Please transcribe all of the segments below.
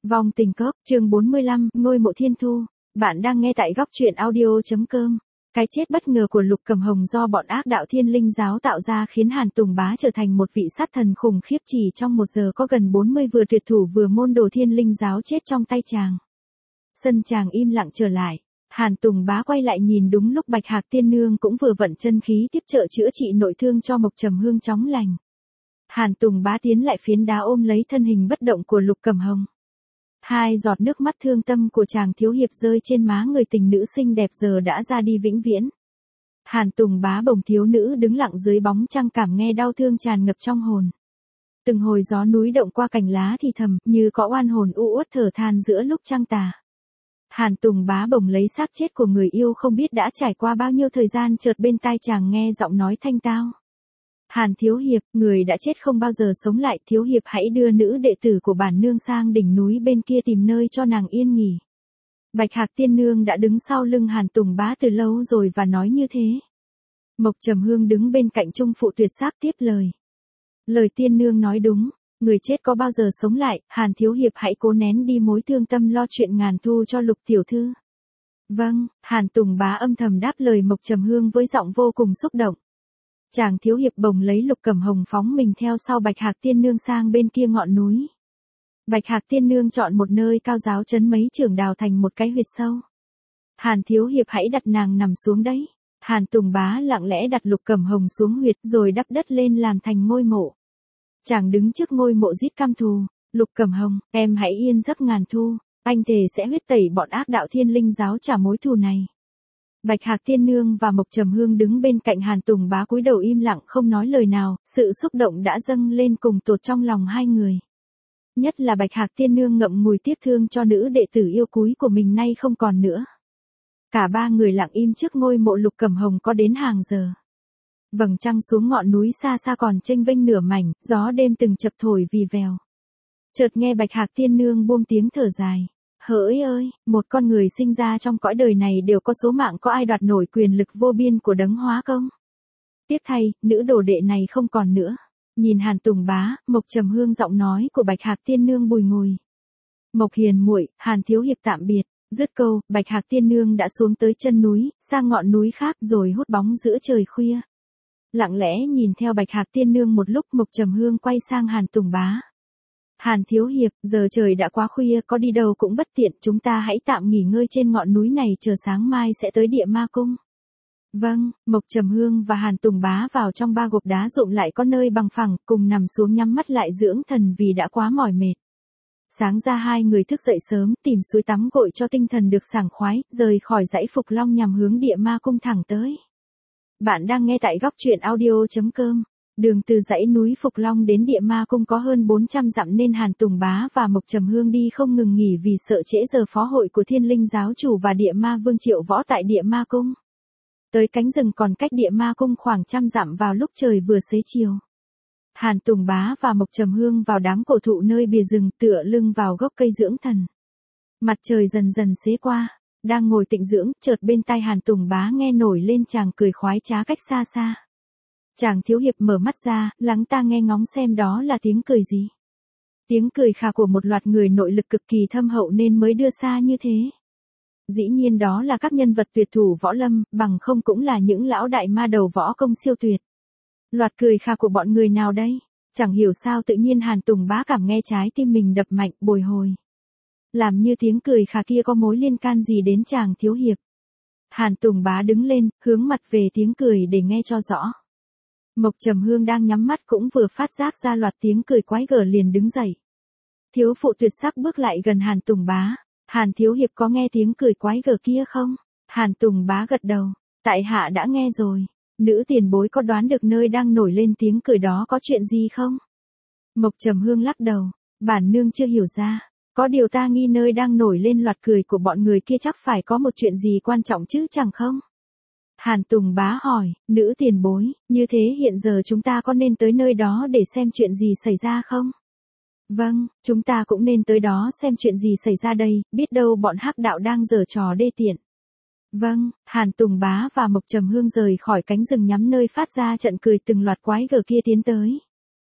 Vong tình cốc, chương 45, ngôi mộ thiên thu. Bạn đang nghe tại góc truyện audio.com. Cái chết bất ngờ của Lục Cẩm Hồng do bọn ác đạo Thiên Linh giáo tạo ra khiến Hàn Tùng Bá trở thành một vị sát thần khủng khiếp, chỉ trong 1 giờ có gần 40 vừa tuyệt thủ vừa môn đồ Thiên Linh giáo chết trong tay chàng. Sân chàng im lặng trở lại. Hàn Tùng Bá quay lại nhìn đúng lúc Bạch Hạc Tiên Nương cũng vừa vận chân khí tiếp trợ chữa trị nội thương cho Mộc Trầm Hương chóng lành. Hàn Tùng Bá tiến lại phiến đá ôm lấy thân hình bất động của Lục Cẩm Hồng. 2 giọt nước mắt thương tâm của chàng thiếu hiệp rơi trên má người tình nữ xinh đẹp giờ đã ra đi vĩnh viễn. Hàn Tùng Bá bồng thiếu nữ đứng lặng dưới bóng trăng, cảm nghe đau thương tràn ngập trong hồn. Từng hồi gió núi động qua cành lá thì thầm, như có oan hồn u uất thở than giữa lúc trăng tà. Hàn Tùng Bá bồng lấy xác chết của người yêu, không biết đã trải qua bao nhiêu thời gian, chợt bên tai chàng nghe giọng nói thanh tao. Hàn thiếu hiệp, người đã chết không bao giờ sống lại, thiếu hiệp hãy đưa nữ đệ tử của bản nương sang đỉnh núi bên kia tìm nơi cho nàng yên nghỉ. Bạch Hạc Tiên Nương đã đứng sau lưng Hàn Tùng Bá từ lâu rồi và nói như thế. Mộc Trầm Hương đứng bên cạnh trung phụ tuyệt sắc tiếp lời. Lời Tiên Nương nói đúng, người chết có bao giờ sống lại, Hàn thiếu hiệp hãy cố nén đi mối thương tâm, lo chuyện ngàn thu cho Lục tiểu thư. Vâng, Hàn Tùng Bá âm thầm đáp lời Mộc Trầm Hương với giọng vô cùng xúc động. Chàng thiếu hiệp bồng lấy Lục Cẩm Hồng phóng mình theo sau Bạch Hạc Tiên Nương sang bên kia ngọn núi. Bạch Hạc Tiên Nương chọn một nơi cao giáo chấn mấy chưởng đào thành một cái huyệt sâu. Hàn thiếu hiệp hãy đặt nàng nằm xuống đấy. Hàn Tùng Bá lặng lẽ đặt Lục Cẩm Hồng xuống huyệt rồi đắp đất lên làm thành ngôi mộ. Chàng đứng trước ngôi mộ rít căm thù. Lục Cẩm Hồng, em hãy yên giấc ngàn thu, anh thề sẽ huyết tẩy bọn ác đạo Thiên Linh giáo trả mối thù này. Bạch Hạc Tiên Nương và Mộc Trầm Hương đứng bên cạnh Hàn Tùng Bá cúi đầu im lặng không nói lời nào, sự xúc động đã dâng lên cùng tột trong lòng hai người. Nhất là Bạch Hạc Tiên Nương ngậm ngùi tiếc thương cho nữ đệ tử yêu quý của mình nay không còn nữa. Cả ba người lặng im trước ngôi mộ Lục Cẩm Hồng có đến hàng giờ. Vầng trăng xuống ngọn núi xa xa còn chênh vênh nửa mảnh, gió đêm từng chập thổi vì vèo. Chợt nghe Bạch Hạc Tiên Nương buông tiếng thở dài. Hỡi ơi, một con người sinh ra trong cõi đời này đều có số mạng, có ai đoạt nổi quyền lực vô biên của Đấng Hóa Công. Tiếc thay, nữ đồ đệ này không còn nữa. Nhìn Hàn Tùng Bá, Mộc Trầm Hương, giọng nói của Bạch Hạc Tiên Nương bùi ngùi. Mộc hiền muội, Hàn thiếu hiệp tạm biệt. Dứt câu, Bạch Hạc Tiên Nương đã xuống tới chân núi, sang ngọn núi khác rồi hút bóng giữa trời khuya. Lặng lẽ nhìn theo Bạch Hạc Tiên Nương một lúc, Mộc Trầm Hương quay sang Hàn Tùng Bá. Hàn thiếu hiệp, giờ trời đã quá khuya, có đi đâu cũng bất tiện, chúng ta hãy tạm nghỉ ngơi trên ngọn núi này, chờ sáng mai sẽ tới Địa Ma Cung. Vâng, Mộc Trầm Hương và Hàn Tùng Bá vào trong ba gộp đá rộng lại có nơi bằng phẳng, cùng nằm xuống nhắm mắt lại dưỡng thần vì đã quá mỏi mệt. Sáng ra hai người thức dậy sớm, tìm suối tắm gội cho tinh thần được sảng khoái, rời khỏi dãy Phục Long nhằm hướng Địa Ma Cung thẳng tới. Bạn đang nghe tại góc truyện audio.com. Đường từ dãy núi Phục Long đến Địa Ma Cung có hơn 400 dặm nên Hàn Tùng Bá và Mộc Trầm Hương đi không ngừng nghỉ vì sợ trễ giờ phó hội của Thiên Linh giáo chủ và Địa Ma Vương Triệu Võ tại Địa Ma Cung. Tới cánh rừng còn cách Địa Ma Cung khoảng 100 dặm vào lúc trời vừa xế chiều. Hàn Tùng Bá và Mộc Trầm Hương vào đám cổ thụ nơi bìa rừng, tựa lưng vào gốc cây dưỡng thần. Mặt trời dần dần xế qua, đang ngồi tịnh dưỡng, chợt bên tai Hàn Tùng Bá nghe nổi lên chàng cười khoái trá cách xa xa. Chàng thiếu hiệp mở mắt ra, lắng tai nghe ngóng xem đó là tiếng cười gì. Tiếng cười khà của một loạt người nội lực cực kỳ thâm hậu nên mới đưa xa như thế. Dĩ nhiên đó là các nhân vật tuyệt thủ võ lâm, bằng không cũng là những lão đại ma đầu võ công siêu tuyệt. Loạt cười khà của bọn người nào đây? Chẳng hiểu sao tự nhiên Hàn Tùng Bá cảm nghe trái tim mình đập mạnh, bồi hồi. Làm như tiếng cười khà kia có mối liên can gì đến chàng thiếu hiệp. Hàn Tùng Bá đứng lên, hướng mặt về tiếng cười để nghe cho rõ. Mộc Trầm Hương đang nhắm mắt cũng vừa phát giác ra loạt tiếng cười quái gở liền đứng dậy. Thiếu phụ tuyệt sắc bước lại gần Hàn Tùng Bá. Hàn thiếu hiệp có nghe tiếng cười quái gở kia không? Hàn Tùng Bá gật đầu. Tại hạ đã nghe rồi. Nữ tiền bối có đoán được nơi đang nổi lên tiếng cười đó có chuyện gì không? Mộc Trầm Hương lắc đầu. Bản nương chưa hiểu ra. Có điều ta nghi nơi đang nổi lên loạt cười của bọn người kia chắc phải có một chuyện gì quan trọng chứ chẳng không? Hàn Tùng Bá hỏi, nữ tiền bối, như thế hiện giờ chúng ta có nên tới nơi đó để xem chuyện gì xảy ra không? Vâng, chúng ta cũng nên tới đó xem chuyện gì xảy ra đây, biết đâu bọn hắc đạo đang giở trò đê tiện. Vâng, Hàn Tùng Bá và Mộc Trầm Hương rời khỏi cánh rừng nhắm nơi phát ra trận cười từng loạt quái gở kia tiến tới.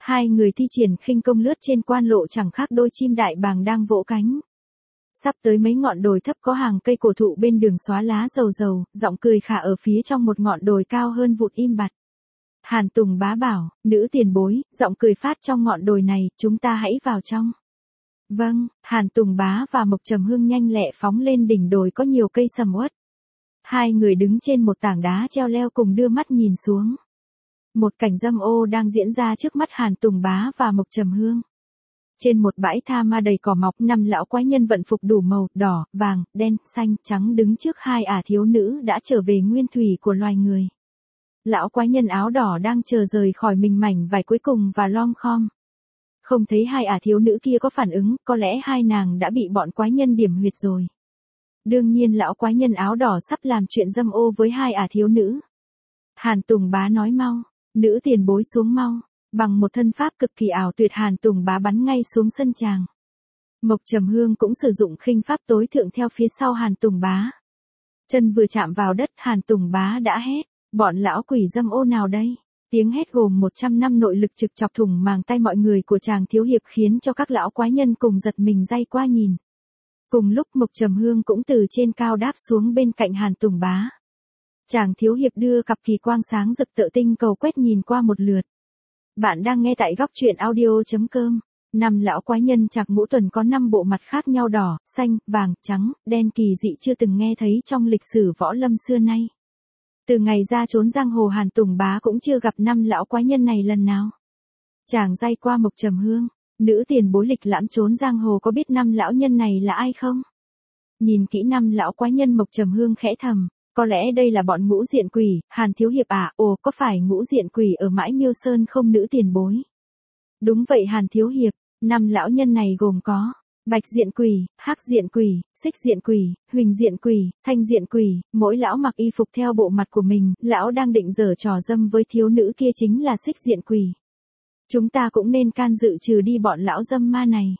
Hai người thi triển khinh công lướt trên quan lộ chẳng khác đôi chim đại bàng đang vỗ cánh. Sắp tới mấy ngọn đồi thấp có hàng cây cổ thụ bên đường xóa lá dầu dầu, giọng cười khả ở phía trong một ngọn đồi cao hơn vụt im bặt. Hàn Tùng Bá bảo, nữ tiền bối, giọng cười phát trong ngọn đồi này, chúng ta hãy vào trong. Vâng, Hàn Tùng Bá và Mộc Trầm Hương nhanh lẹ phóng lên đỉnh đồi có nhiều cây sầm uất. Hai người đứng trên một tảng đá treo leo cùng đưa mắt nhìn xuống. Một cảnh dâm ô đang diễn ra trước mắt Hàn Tùng Bá và Mộc Trầm Hương. Trên một bãi tha ma đầy cỏ mọc, 5 lão quái nhân vận phục đủ màu, đỏ, vàng, đen, xanh, trắng đứng trước hai ả thiếu nữ đã trở về nguyên thủy của loài người. Lão quái nhân áo đỏ đang chờ rời khỏi mình mảnh vải cuối cùng và lom khom. Không thấy hai ả thiếu nữ kia có phản ứng, có lẽ hai nàng đã bị bọn quái nhân điểm huyệt rồi. Đương nhiên lão quái nhân áo đỏ sắp làm chuyện dâm ô với hai ả thiếu nữ. Hàn Tùng Bá nói mau, nữ tiền bối xuống mau. Bằng một thân pháp cực kỳ ảo tuyệt, Hàn Tùng Bá bắn ngay xuống sân tràng. Mộc Trầm Hương cũng sử dụng khinh pháp tối thượng theo phía sau Hàn Tùng Bá. Chân vừa chạm vào đất, Hàn Tùng Bá đã hét, bọn lão quỷ dâm ô nào đây? Tiếng hét gồm 100 năm nội lực trực chọc thủng màng tay mọi người của chàng thiếu hiệp khiến cho các lão quái nhân cùng giật mình day qua nhìn. Cùng lúc Mộc Trầm Hương cũng từ trên cao đáp xuống bên cạnh Hàn Tùng Bá. Chàng thiếu hiệp đưa cặp kỳ quang sáng rực tựa tinh cầu quét nhìn qua một lượt. Bạn đang nghe tại góc truyện audio.com. 5 lão quái nhân Trạc Ngũ Tuần có 5 bộ mặt khác nhau đỏ, xanh, vàng, trắng, đen kỳ dị chưa từng nghe thấy trong lịch sử võ lâm xưa nay. Từ ngày ra trốn giang hồ, Hàn Tùng Bá cũng chưa gặp 5 lão quái nhân này lần nào. Chàng day qua Mộc Trầm Hương, nữ tiền bối lịch lãm trốn giang hồ có biết 5 lão nhân này là ai không? Nhìn kỹ 5 lão quái nhân, Mộc Trầm Hương khẽ thầm. Có lẽ đây là bọn ngũ diện quỷ, Hàn thiếu hiệp à, ồ có phải ngũ diện quỷ ở Mãi Miêu Sơn không nữ tiền bối? Đúng vậy Hàn thiếu hiệp, 5 lão nhân này gồm có bạch diện quỷ, hắc diện quỷ, xích diện quỷ, huỳnh diện quỷ, thanh diện quỷ, mỗi lão mặc y phục theo bộ mặt của mình, lão đang định giở trò dâm với thiếu nữ kia chính là xích diện quỷ. Chúng ta cũng nên can dự trừ đi bọn lão dâm ma này.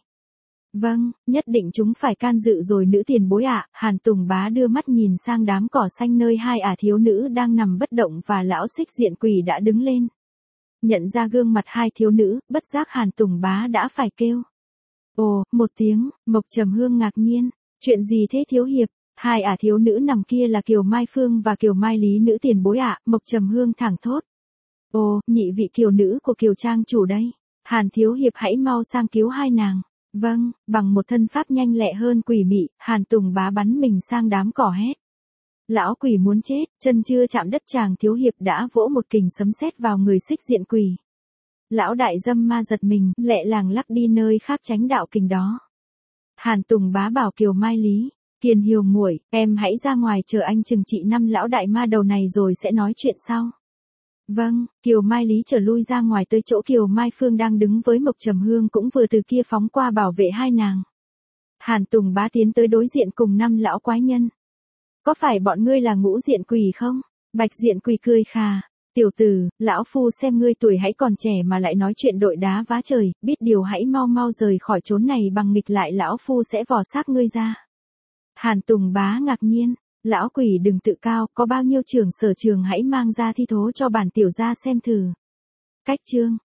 Vâng, nhất định chúng phải can dự rồi nữ tiền bối ạ. Hàn Tùng Bá đưa mắt nhìn sang đám cỏ xanh nơi hai ả thiếu nữ đang nằm bất động và lão xích diện quỷ đã đứng lên. Nhận ra gương mặt hai thiếu nữ, bất giác Hàn Tùng Bá đã phải kêu. Ồ, một tiếng, Mộc Trầm Hương ngạc nhiên. Chuyện gì thế thiếu hiệp? Hai ả thiếu nữ nằm kia là Kiều Mai Phương và Kiều Mai Lý nữ tiền bối ạ. Mộc Trầm Hương thẳng thốt. Ồ, nhị vị kiều nữ của Kiều Trang chủ đây. Hàn thiếu hiệp hãy mau sang cứu hai nàng. Vâng, bằng một thân pháp nhanh lẹ hơn quỷ mị, Hàn Tùng Bá bắn mình sang đám cỏ hét. Lão quỷ muốn chết, chân chưa chạm đất chàng thiếu hiệp đã vỗ một kình sấm sét vào người xích diện quỷ. Lão đại dâm ma giật mình, lẹ làng lắc đi nơi khác tránh đạo kình đó. Hàn Tùng Bá bảo Kiều Mai Lý, Kiền Hiều muội, em hãy ra ngoài chờ anh trừng trị 5 lão đại ma đầu này rồi sẽ nói chuyện sau. Vâng, Kiều Mai Lý trở lui ra ngoài tới chỗ Kiều Mai Phương đang đứng với Mộc Trầm Hương cũng vừa từ kia phóng qua bảo vệ hai nàng. Hàn Tùng Bá tiến tới đối diện cùng 5 lão quái nhân. Có phải bọn ngươi là ngũ diện quỷ không? Bạch diện quỷ cười khà. Tiểu tử, lão phu xem ngươi tuổi hãy còn trẻ mà lại nói chuyện đội đá vá trời, biết điều hãy mau mau rời khỏi chốn này bằng nghịch lại lão phu sẽ vò xác ngươi ra. Hàn Tùng Bá ngạc nhiên. Lão quỷ đừng tự cao, có bao nhiêu trường sở trường hãy mang ra thi thố cho bản tiểu gia xem thử. Cách chương